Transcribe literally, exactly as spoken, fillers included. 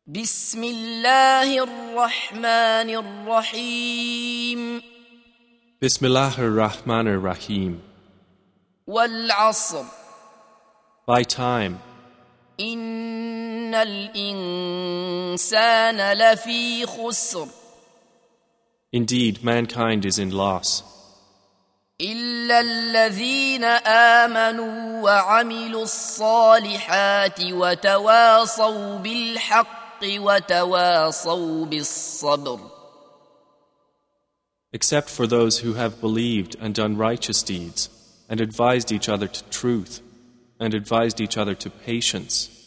بسم الله الرحمن الرحيم Bismillahir Rahmanir Rahim. والعصر By time, إن الإنسان لفي خسر indeed mankind is in loss, إلا الذين آمنوا وعملوا الصالحات وتواصوا بالحق وتواصوا بالصبر. except for those who have believed and done righteous deeds, and advised each other to truth, and advised each other to patience.